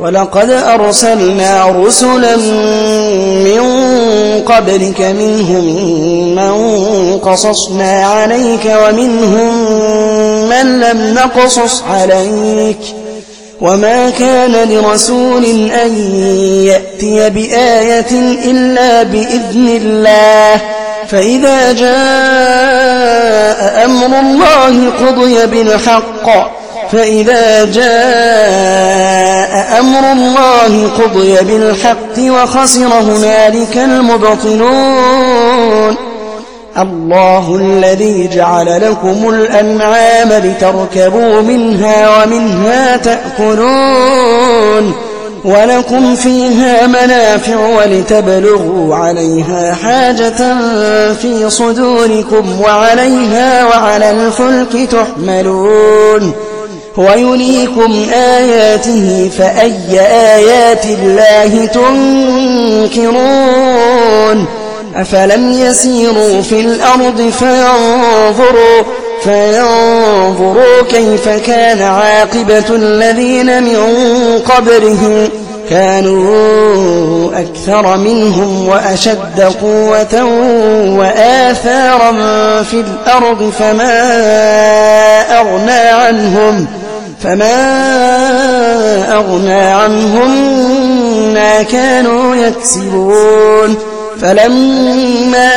ولقد أرسلنا رسلا من قبلك منهم من قصصنا عليك ومنهم من لم نقصص عليك وما كان لرسول أن يأتي بآية إلا بإذن الله فإذا جاء أمر الله قضي بالحق وخسر هنالك المبطلون الله الذي جعل لكم الأنعام لتركبوا منها ومنها تأكلون ولكم فيها منافع ولتبلغوا عليها حاجة في صدوركم وعليها وعلى الفلك تحملون ويريكم آياته فأي آيات الله تنكرون أفلم يسيروا في الأرض فينظروا كيف كان عاقبة الذين من قبلهم كانوا أكثر منهم وأشد قوة وآثارا في الأرض فما أغنى عنهم ما كانوا يكسبون فلما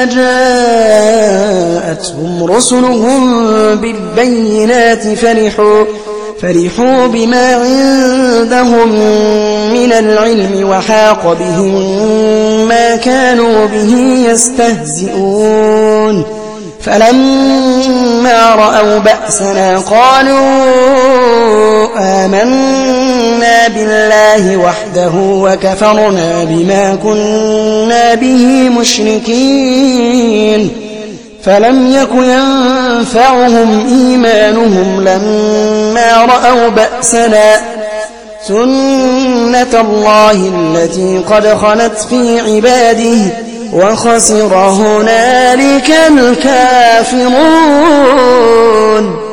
جاءتهم رسلهم بالبينات فرحوا بما عندهم من العلم وحاق بهم ما كانوا به يستهزئون فلما رأوا بأسنا قالوا آمنا بالله وحده وكفرنا بما كنا به مشركين فلم يك ينفعهم إيمانهم لما رأوا بأسنا سنة الله التي قد خلت في عباده وخسر هنالك الكافرون